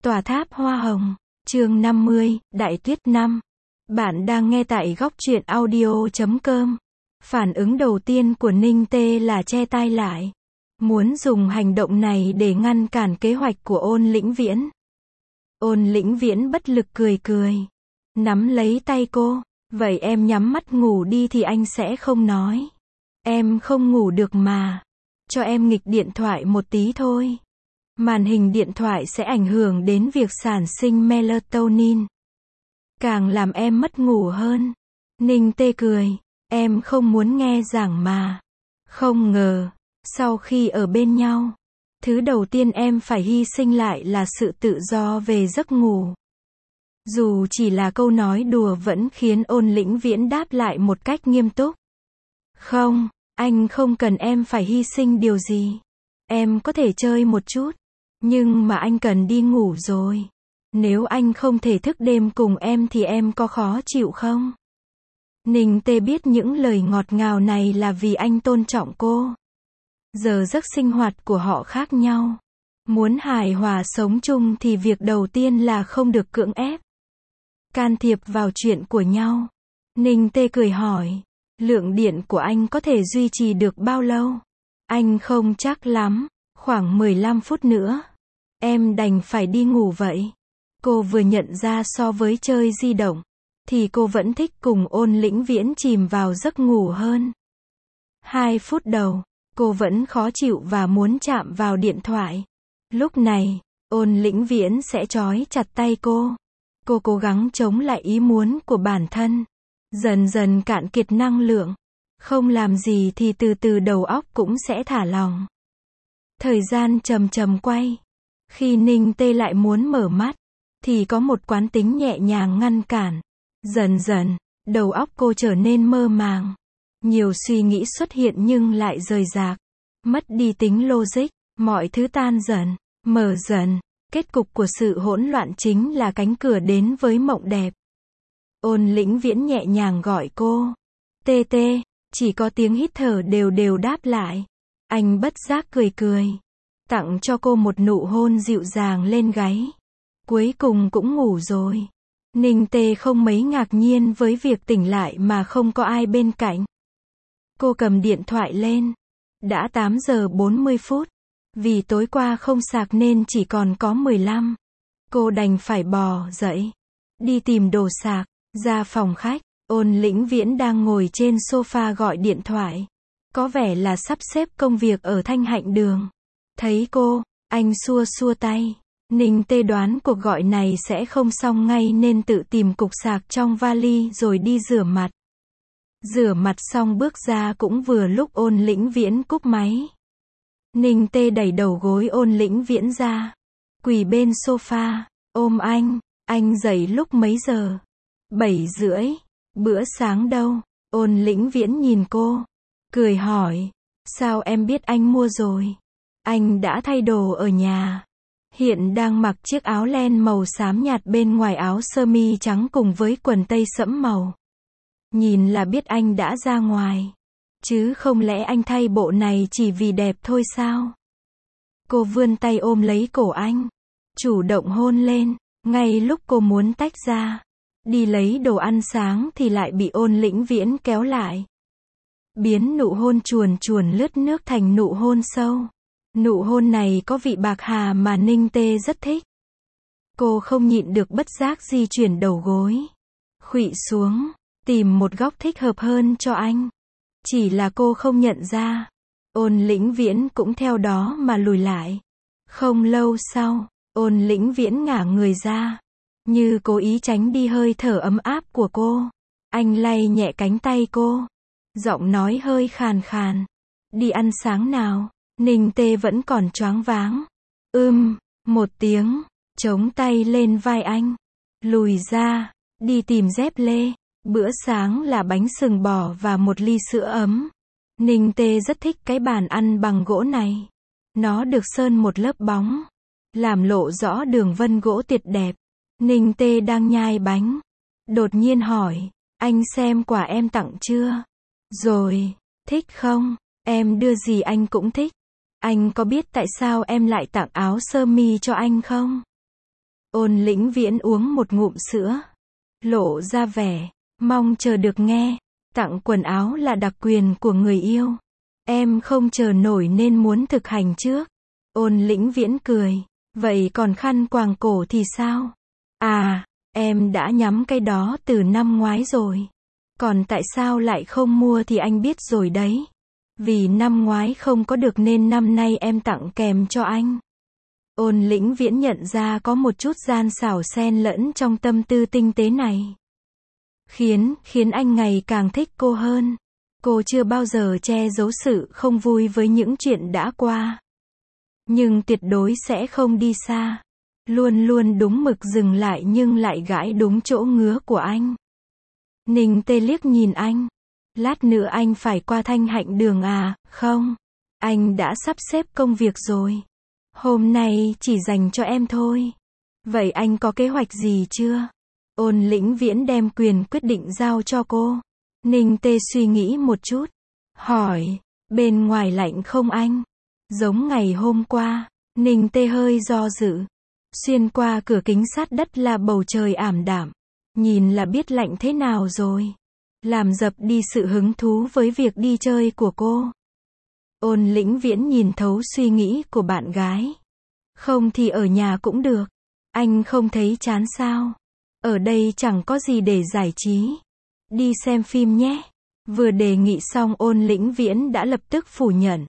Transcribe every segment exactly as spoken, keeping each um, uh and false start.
Tòa tháp hoa hồng, chương năm mươi, Đại tuyết năm. Bạn đang nghe tại góc truyện audio chấm com. Phản ứng đầu tiên của Ninh Tê là che tai lại. Muốn dùng hành động này để ngăn cản kế hoạch của Ôn Lĩnh Viễn. Ôn Lĩnh Viễn bất lực cười cười. Nắm lấy tay cô. Vậy em nhắm mắt ngủ đi thì anh sẽ không nói. Em không ngủ được mà. Cho em nghịch điện thoại một tí thôi. Màn hình điện thoại sẽ ảnh hưởng đến việc sản sinh melatonin. Càng làm em mất ngủ hơn. Ninh Tê cười. Em không muốn nghe giảng mà. Không ngờ, sau khi ở bên nhau, thứ đầu tiên em phải hy sinh lại là sự tự do về giấc ngủ. Dù chỉ là câu nói đùa vẫn khiến Ôn Lĩnh Viễn đáp lại một cách nghiêm túc. Không, anh không cần em phải hy sinh điều gì. Em có thể chơi một chút. Nhưng mà anh cần đi ngủ rồi. Nếu anh không thể thức đêm cùng em thì em có khó chịu không? Ninh Tê biết những lời ngọt ngào này là vì anh tôn trọng cô. Giờ giấc sinh hoạt của họ khác nhau. Muốn hài hòa sống chung thì việc đầu tiên là không được cưỡng ép. Can thiệp vào chuyện của nhau. Ninh Tê cười hỏi. Lượng điện của anh có thể duy trì được bao lâu? Anh không chắc lắm. Khoảng mười lăm phút nữa. Em đành phải đi ngủ vậy. Cô vừa nhận ra so với chơi di động, thì cô vẫn thích cùng Ôn Lĩnh Viễn chìm vào giấc ngủ hơn. Hai phút đầu, cô vẫn khó chịu và muốn chạm vào điện thoại. Lúc này, Ôn Lĩnh Viễn sẽ trói chặt tay cô. Cô cố gắng chống lại ý muốn của bản thân. Dần dần cạn kiệt năng lượng. Không làm gì thì từ từ đầu óc cũng sẽ thả lỏng. Thời gian chậm chậm quay. Khi Ninh Tê lại muốn mở mắt, thì có một quán tính nhẹ nhàng ngăn cản. Dần dần, đầu óc cô trở nên mơ màng. Nhiều suy nghĩ xuất hiện nhưng lại rời rạc. Mất đi tính logic, mọi thứ tan dần, mở dần. Kết cục của sự hỗn loạn chính là cánh cửa đến với mộng đẹp. Ôn Lĩnh Viễn nhẹ nhàng gọi cô. Tê tê, chỉ có tiếng hít thở đều đều đáp lại. Anh bất giác cười cười. Tặng cho cô một nụ hôn dịu dàng lên gáy. Cuối cùng cũng ngủ rồi. Ninh Tê không mấy ngạc nhiên với việc tỉnh lại mà không có ai bên cạnh. Cô cầm điện thoại lên. Đã tám giờ bốn mươi phút. Vì tối qua không sạc nên chỉ còn có mười lăm. Cô đành phải bò dậy. Đi tìm đồ sạc. Ra phòng khách. Ôn Lĩnh Viễn đang ngồi trên sofa gọi điện thoại. Có vẻ là sắp xếp công việc ở Thanh Hạnh Đường. Thấy cô, anh xua xua tay. Ninh Tê đoán cuộc gọi này sẽ không xong ngay nên tự tìm cục sạc trong vali rồi đi rửa mặt. Rửa mặt xong bước ra cũng vừa lúc Ôn Lĩnh Viễn cúp máy. Ninh Tê đẩy đầu gối Ôn Lĩnh Viễn ra. Quỳ bên sofa, ôm anh. Anh dậy lúc mấy giờ? Bảy rưỡi. Bữa sáng đâu? Ôn Lĩnh Viễn nhìn cô. Cười hỏi. Sao em biết anh mua rồi? Anh đã thay đồ ở nhà. Hiện đang mặc chiếc áo len màu xám nhạt bên ngoài áo sơ mi trắng cùng với quần tây sẫm màu. Nhìn là biết anh đã ra ngoài. Chứ không lẽ anh thay bộ này chỉ vì đẹp thôi sao? Cô vươn tay ôm lấy cổ anh. Chủ động hôn lên. Ngay lúc cô muốn tách ra. Đi lấy đồ ăn sáng thì lại bị Ôn Lĩnh Viễn kéo lại. Biến nụ hôn chuồn chuồn lướt nước thành nụ hôn sâu. Nụ hôn này có vị bạc hà mà Ninh Tê rất thích. Cô không nhịn được bất giác di chuyển đầu gối. Khuỵu xuống, tìm một góc thích hợp hơn cho anh. Chỉ là cô không nhận ra. Ôn Lĩnh Viễn cũng theo đó mà lùi lại. Không lâu sau, Ôn Lĩnh Viễn ngả người ra. Như cố ý tránh đi hơi thở ấm áp của cô. Anh lay nhẹ cánh tay cô. Giọng nói hơi khàn khàn. Đi ăn sáng nào? Ninh Tê vẫn còn choáng váng. Ưm, một tiếng, chống tay lên vai anh. Lùi ra, đi tìm dép lê. Bữa sáng là bánh sừng bò và một ly sữa ấm. Ninh Tê rất thích cái bàn ăn bằng gỗ này. Nó được sơn một lớp bóng, làm lộ rõ đường vân gỗ tuyệt đẹp. Ninh Tê đang nhai bánh. Đột nhiên hỏi, anh xem quà em tặng chưa? Rồi, thích không? Em đưa gì anh cũng thích. Anh có biết tại sao em lại tặng áo sơ mi cho anh không? Ôn Lĩnh Viễn uống một ngụm sữa. Lộ ra vẻ mong chờ được nghe. Tặng quần áo là đặc quyền của người yêu. Em không chờ nổi nên muốn thực hành trước. Ôn Lĩnh Viễn cười. Vậy còn khăn quàng cổ thì sao? À, em đã nhắm cái đó từ năm ngoái rồi. Còn tại sao lại không mua thì anh biết rồi đấy. Vì năm ngoái không có được nên năm nay em tặng kèm cho anh. Ôn Lĩnh Viễn nhận ra có một chút gian xảo xen lẫn trong tâm tư tinh tế này. Khiến, khiến anh ngày càng thích cô hơn. Cô chưa bao giờ che giấu sự không vui với những chuyện đã qua. Nhưng tuyệt đối sẽ không đi xa. Luôn luôn đúng mực dừng lại nhưng lại gãi đúng chỗ ngứa của anh. Ninh Tê liếc nhìn anh. Lát nữa anh phải qua Thanh Hạnh Đường à? Không. Anh đã sắp xếp công việc rồi. Hôm nay chỉ dành cho em thôi. Vậy anh có kế hoạch gì chưa? Ôn Lĩnh Viễn đem quyền quyết định giao cho cô. Ninh Tê suy nghĩ một chút. Hỏi, bên ngoài lạnh không anh? Giống ngày hôm qua. Ninh Tê hơi do dự. Xuyên qua cửa kính sát đất là bầu trời ảm đạm. Nhìn là biết lạnh thế nào rồi. Làm dập đi sự hứng thú với việc đi chơi của cô. Ôn Lĩnh Viễn nhìn thấu suy nghĩ của bạn gái. Không thì ở nhà cũng được. Anh không thấy chán sao? Ở đây chẳng có gì để giải trí. Đi xem phim nhé. Vừa đề nghị xong Ôn Lĩnh Viễn đã lập tức phủ nhận.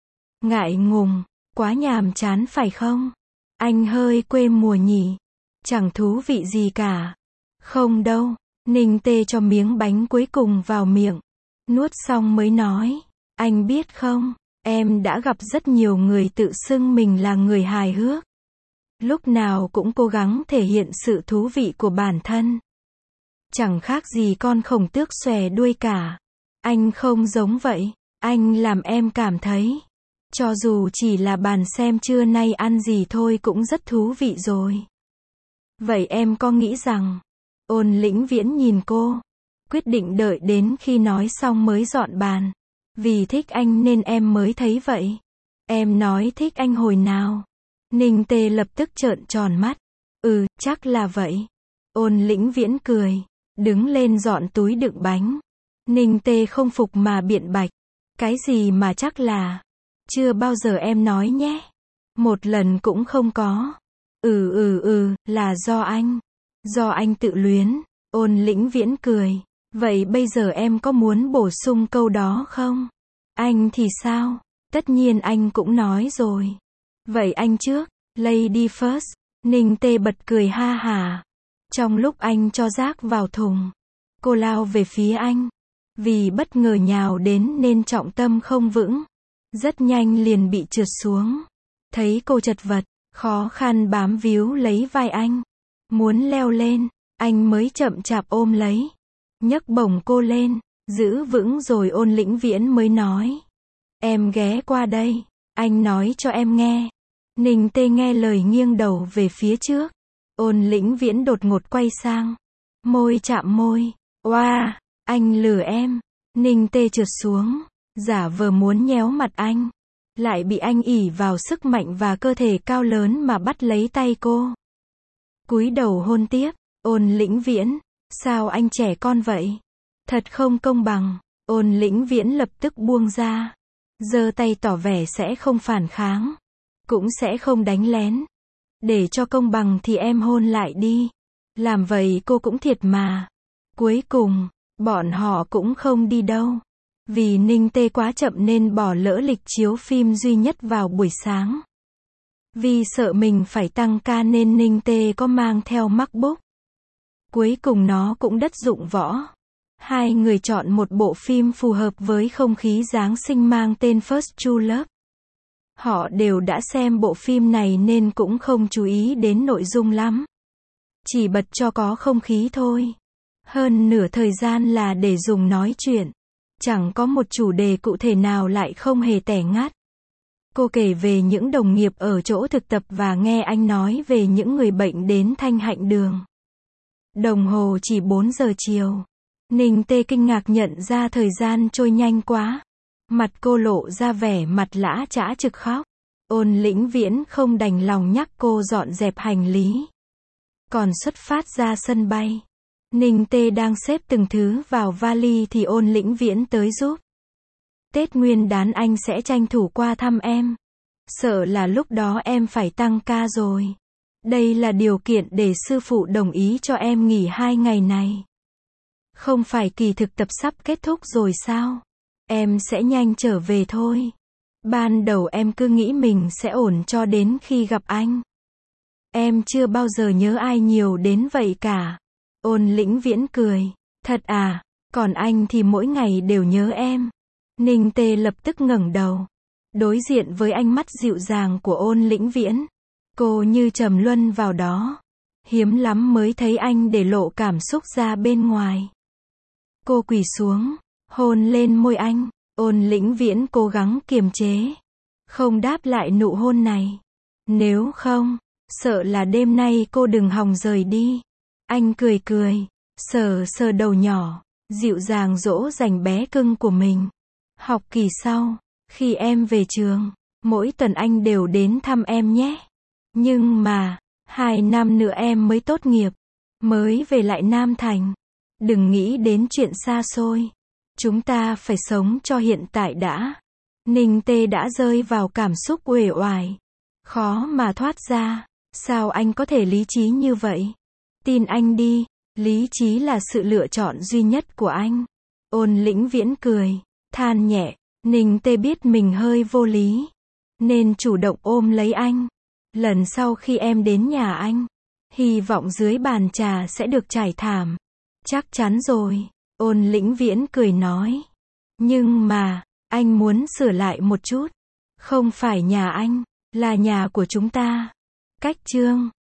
Ngại ngùng, quá nhàm chán phải không? Anh hơi quê mùa nhỉ? Chẳng thú vị gì cả. Không đâu. Ninh Tê cho miếng bánh cuối cùng vào miệng. Nuốt xong mới nói. Anh biết không, em đã gặp rất nhiều người tự xưng mình là người hài hước. Lúc nào cũng cố gắng thể hiện sự thú vị của bản thân. Chẳng khác gì con khổng tước xòe đuôi cả. Anh không giống vậy. Anh làm em cảm thấy, cho dù chỉ là bàn xem trưa nay ăn gì thôi cũng rất thú vị rồi. Vậy em có nghĩ rằng... Ôn Lĩnh Viễn nhìn cô. Quyết định đợi đến khi nói xong mới dọn bàn. Vì thích anh nên em mới thấy vậy. Em nói thích anh hồi nào? Ninh Tê lập tức trợn tròn mắt. Ừ, chắc là vậy. Ôn Lĩnh Viễn cười. Đứng lên dọn túi đựng bánh. Ninh Tê không phục mà biện bạch. Cái gì mà chắc là? Chưa bao giờ em nói nhé. Một lần cũng không có. Ừ ừ ừ, là do anh. Do anh tự luyến. Ôn Lĩnh Viễn cười. Vậy bây giờ em có muốn bổ sung câu đó không? Anh thì sao? Tất nhiên anh cũng nói rồi. Vậy anh trước. Lady first. Ninh Tê bật cười ha hả. Trong lúc anh cho rác vào thùng, cô lao về phía anh. Vì bất ngờ nhào đến nên trọng tâm không vững. Rất nhanh liền bị trượt xuống. Thấy cô chật vật, khó khăn bám víu lấy vai anh. Muốn leo lên, anh mới chậm chạp ôm lấy. Nhấc bổng cô lên, giữ vững rồi Ôn Lĩnh Viễn mới nói. Em ghé qua đây, anh nói cho em nghe. Ninh Tê nghe lời nghiêng đầu về phía trước. Ôn Lĩnh Viễn đột ngột quay sang. Môi chạm môi. Oa, wow, anh lừa em. Ninh Tê trượt xuống, giả vờ muốn nhéo mặt anh. Lại bị anh ỷ vào sức mạnh và cơ thể cao lớn mà bắt lấy tay cô. Cúi đầu hôn tiếp. Ôn Lĩnh Viễn, sao anh trẻ con vậy? Thật không công bằng. Ôn Lĩnh Viễn lập tức buông ra. Giơ tay tỏ vẻ sẽ không phản kháng. Cũng sẽ không đánh lén. Để cho công bằng thì em hôn lại đi. Làm vậy cô cũng thiệt mà. Cuối cùng, bọn họ cũng không đi đâu. Vì Ninh Tê quá chậm nên bỏ lỡ lịch chiếu phim duy nhất vào buổi sáng. Vì sợ mình phải tăng ca nên Ninh Tê có mang theo MacBook. Cuối cùng nó cũng đất dụng võ. Hai người chọn một bộ phim phù hợp với không khí Giáng sinh mang tên First True Love. Họ đều đã xem bộ phim này nên cũng không chú ý đến nội dung lắm. Chỉ bật cho có không khí thôi. Hơn nửa thời gian là để dùng nói chuyện. Chẳng có một chủ đề cụ thể nào lại không hề tẻ ngắt. Cô kể về những đồng nghiệp ở chỗ thực tập và nghe anh nói về những người bệnh đến Thanh Hạnh Đường. Đồng hồ chỉ bốn giờ chiều. Ninh Tê kinh ngạc nhận ra thời gian trôi nhanh quá. Mặt cô lộ ra vẻ mặt lã chã trực khóc. Ôn Lĩnh Viễn không đành lòng nhắc cô dọn dẹp hành lý. Còn xuất phát ra sân bay, Ninh Tê đang xếp từng thứ vào vali thì Ôn Lĩnh Viễn tới giúp. Tết Nguyên đán anh sẽ tranh thủ qua thăm em. Sợ là lúc đó em phải tăng ca rồi. Đây là điều kiện để sư phụ đồng ý cho em nghỉ hai ngày này. Không phải kỳ thực tập sắp kết thúc rồi sao? Em sẽ nhanh trở về thôi. Ban đầu em cứ nghĩ mình sẽ ổn cho đến khi gặp anh. Em chưa bao giờ nhớ ai nhiều đến vậy cả. Ôn Lĩnh Viễn cười. Thật à, còn anh thì mỗi ngày đều nhớ em. Ninh Tê lập tức ngẩng đầu. Đối diện với ánh mắt dịu dàng của Ôn Lĩnh Viễn. Cô như trầm luân vào đó. Hiếm lắm mới thấy anh để lộ cảm xúc ra bên ngoài. Cô quỳ xuống, hôn lên môi anh. Ôn Lĩnh Viễn cố gắng kiềm chế. Không đáp lại nụ hôn này. Nếu không, sợ là đêm nay cô đừng hòng rời đi. Anh cười cười, sờ sờ đầu nhỏ, dịu dàng dỗ dành bé cưng của mình. Học kỳ sau, khi em về trường, mỗi tuần anh đều đến thăm em nhé. Nhưng mà, hai năm nữa em mới tốt nghiệp, mới về lại Nam Thành. Đừng nghĩ đến chuyện xa xôi. Chúng ta phải sống cho hiện tại đã. Ninh Tê đã rơi vào cảm xúc uể oải. Khó mà thoát ra. Sao anh có thể lý trí như vậy? Tin anh đi, lý trí là sự lựa chọn duy nhất của anh. Ôn Lĩnh Viễn cười, than nhẹ. Ninh Tê biết mình hơi vô lý, nên chủ động ôm lấy anh. Lần sau khi em đến nhà anh, hy vọng dưới bàn trà sẽ được trải thảm. Chắc chắn rồi, Ôn Lĩnh Viễn cười nói. Nhưng mà, anh muốn sửa lại một chút. Không phải nhà anh, là nhà của chúng ta. Cách chương